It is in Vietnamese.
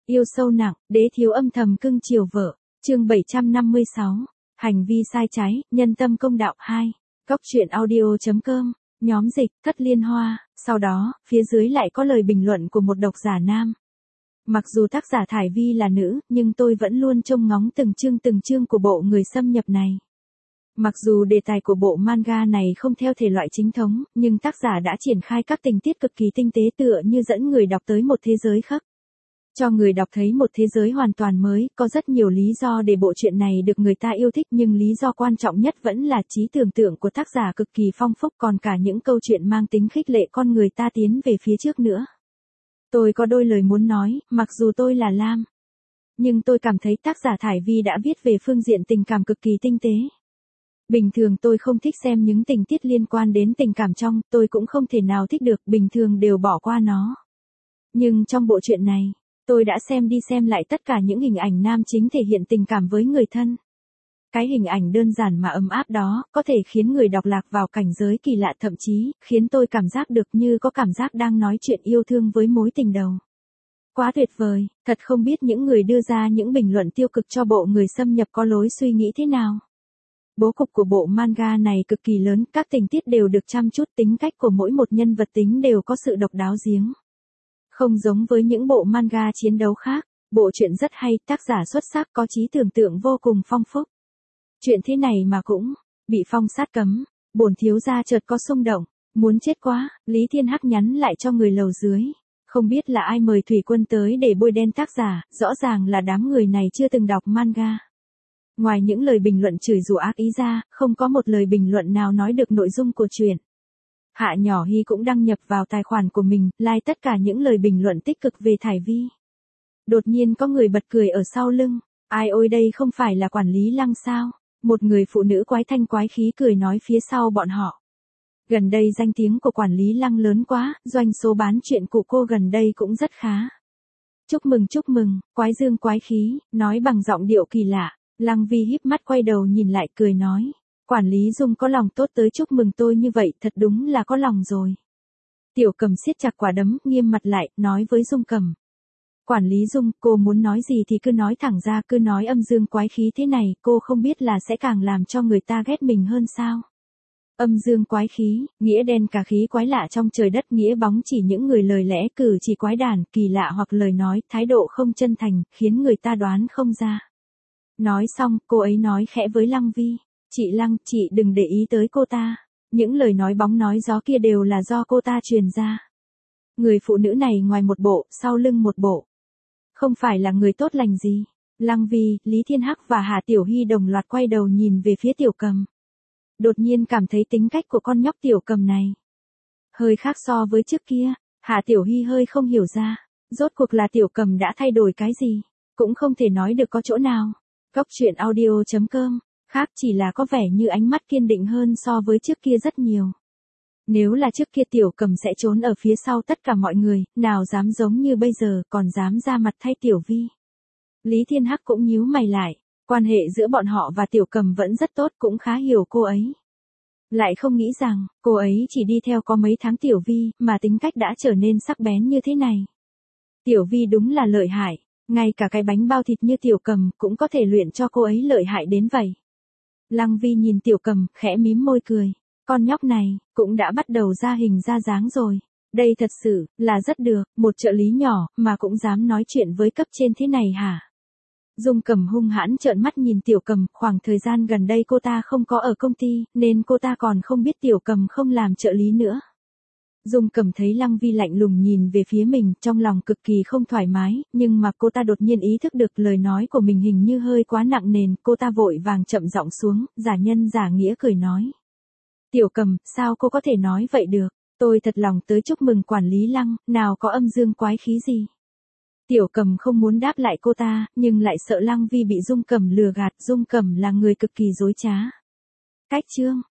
Yêu sâu nặng, đế thiếu âm thầm cưng chiều vợ. Chương 756. Hành vi sai trái, nhân tâm công đạo 2. Góc truyện audio.com. Nhóm dịch, Thất Liên Hoa. Sau đó, phía dưới lại có lời bình luận của một độc giả nam. Mặc dù tác giả Thải Vi là nữ, nhưng tôi vẫn luôn trông ngóng từng chương của bộ Người xâm nhập này. Mặc dù đề tài của bộ manga này không theo thể loại chính thống, nhưng tác giả đã triển khai các tình tiết cực kỳ tinh tế tựa như dẫn người đọc tới một thế giới khác. Cho người đọc thấy một thế giới hoàn toàn mới, có rất nhiều lý do để bộ truyện này được người ta yêu thích, nhưng lý do quan trọng nhất vẫn là trí tưởng tượng của tác giả cực kỳ phong phú, còn cả những câu chuyện mang tính khích lệ con người ta tiến về phía trước nữa. Tôi có đôi lời muốn nói, mặc dù tôi là Lam, nhưng tôi cảm thấy tác giả Thải Vi đã viết về phương diện tình cảm cực kỳ tinh tế. Bình thường tôi không thích xem những tình tiết liên quan đến tình cảm trong, tôi cũng không thể nào thích được, bình thường đều bỏ qua nó. Nhưng trong bộ truyện này, tôi đã xem đi xem lại tất cả những hình ảnh nam chính thể hiện tình cảm với người thân. Cái hình ảnh đơn giản mà ấm áp đó, có thể khiến người đọc lạc vào cảnh giới kỳ lạ, thậm chí, khiến tôi cảm giác được như có cảm giác đang nói chuyện yêu thương với mối tình đầu. Quá tuyệt vời, thật không biết những người đưa ra những bình luận tiêu cực cho bộ Người xâm nhập có lối suy nghĩ thế nào. Bố cục của bộ manga này cực kỳ lớn, các tình tiết đều được chăm chút, tính cách của mỗi một nhân vật tính đều có sự độc đáo riêng. Không giống với những bộ manga chiến đấu khác, bộ truyện rất hay, tác giả xuất sắc, có trí tưởng tượng vô cùng phong phú. Chuyện thế này mà cũng bị phong sát cấm, bổn thiếu gia chợt có xung động, muốn chết quá. Lý Thiên Hắc nhắn lại cho người lầu dưới. Không biết là ai mời Thủy Quân tới để bôi đen tác giả, rõ ràng là đám người này chưa từng đọc manga. Ngoài những lời bình luận chửi rủa ác ý ra, không có một lời bình luận nào nói được nội dung của truyện. Hạ Nhỏ Hy cũng đăng nhập vào tài khoản của mình, like tất cả những lời bình luận tích cực về Thải Vi. Đột nhiên có người bật cười ở sau lưng. Ai ôi, đây không phải là quản lý Lăng sao? Một người phụ nữ quái thanh quái khí cười nói phía sau bọn họ. Gần đây danh tiếng của quản lý Lăng lớn quá, doanh số bán truyện của cô gần đây cũng rất khá. Chúc mừng, quái dương quái khí, nói bằng giọng điệu kỳ lạ. Lăng Vi híp mắt quay đầu nhìn lại cười nói. Quản lý Dung có lòng tốt tới chúc mừng tôi như vậy, thật đúng là có lòng rồi. Tiểu Cầm siết chặt quả đấm, nghiêm mặt lại, nói với Dung Cầm. Quản lý Dung, cô muốn nói gì thì cứ nói thẳng ra, cứ nói âm dương quái khí thế này, cô không biết là sẽ càng làm cho người ta ghét mình hơn sao. Âm dương quái khí, nghĩa đen cả khí quái lạ trong trời đất, nghĩa bóng chỉ những người lời lẽ cử chỉ quái đản, kỳ lạ hoặc lời nói, thái độ không chân thành, khiến người ta đoán không ra. Nói xong, cô ấy nói khẽ với Lăng Vi. Chị Lăng, chị đừng để ý tới cô ta. Những lời nói bóng nói gió kia đều là do cô ta truyền ra. Người phụ nữ này ngoài một bộ, sau lưng một bộ. Không phải là người tốt lành gì. Lăng Vi, Lý Thiên Hắc và Hà Tiểu Hy đồng loạt quay đầu nhìn về phía Tiểu Cầm. Đột nhiên cảm thấy tính cách của con nhóc Tiểu Cầm này hơi khác so với trước kia. Hà Tiểu Hy hơi không hiểu ra. Rốt cuộc là Tiểu Cầm đã thay đổi cái gì. Cũng không thể nói được có chỗ nào. Góc truyện audio.com. Khác chỉ là có vẻ như ánh mắt kiên định hơn so với trước kia rất nhiều. Nếu là trước kia Tiểu Cầm sẽ trốn ở phía sau tất cả mọi người, nào dám giống như bây giờ, còn dám ra mặt thay Tiểu Vi. Lý Thiên Hắc cũng nhíu mày lại, quan hệ giữa bọn họ và Tiểu Cầm vẫn rất tốt, cũng khá hiểu cô ấy. Lại không nghĩ rằng, cô ấy chỉ đi theo có mấy tháng Tiểu Vi, mà tính cách đã trở nên sắc bén như thế này. Tiểu Vi đúng là lợi hại, ngay cả cái bánh bao thịt như Tiểu Cầm cũng có thể luyện cho cô ấy lợi hại đến vậy. Lăng Vi nhìn Tiểu Cầm, khẽ mím môi cười. Con nhóc này, cũng đã bắt đầu ra hình ra dáng rồi. Đây thật sự, là rất được, một trợ lý nhỏ, mà cũng dám nói chuyện với cấp trên thế này hả? Dung Cầm hung hãn trợn mắt nhìn Tiểu Cầm, khoảng thời gian gần đây cô ta không có ở công ty, nên cô ta còn không biết Tiểu Cầm không làm trợ lý nữa. Dung Cầm thấy Lăng Vi lạnh lùng nhìn về phía mình, trong lòng cực kỳ không thoải mái, nhưng mà cô ta đột nhiên ý thức được lời nói của mình hình như hơi quá nặng nề, cô ta vội vàng chậm giọng xuống, giả nhân giả nghĩa cười nói. Tiểu Cầm, sao cô có thể nói vậy được, tôi thật lòng tới chúc mừng quản lý Lăng, nào có âm dương quái khí gì. Tiểu Cầm không muốn đáp lại cô ta, nhưng lại sợ Lăng Vi bị Dung Cầm lừa gạt, Dung Cầm là người cực kỳ dối trá. Cách chương.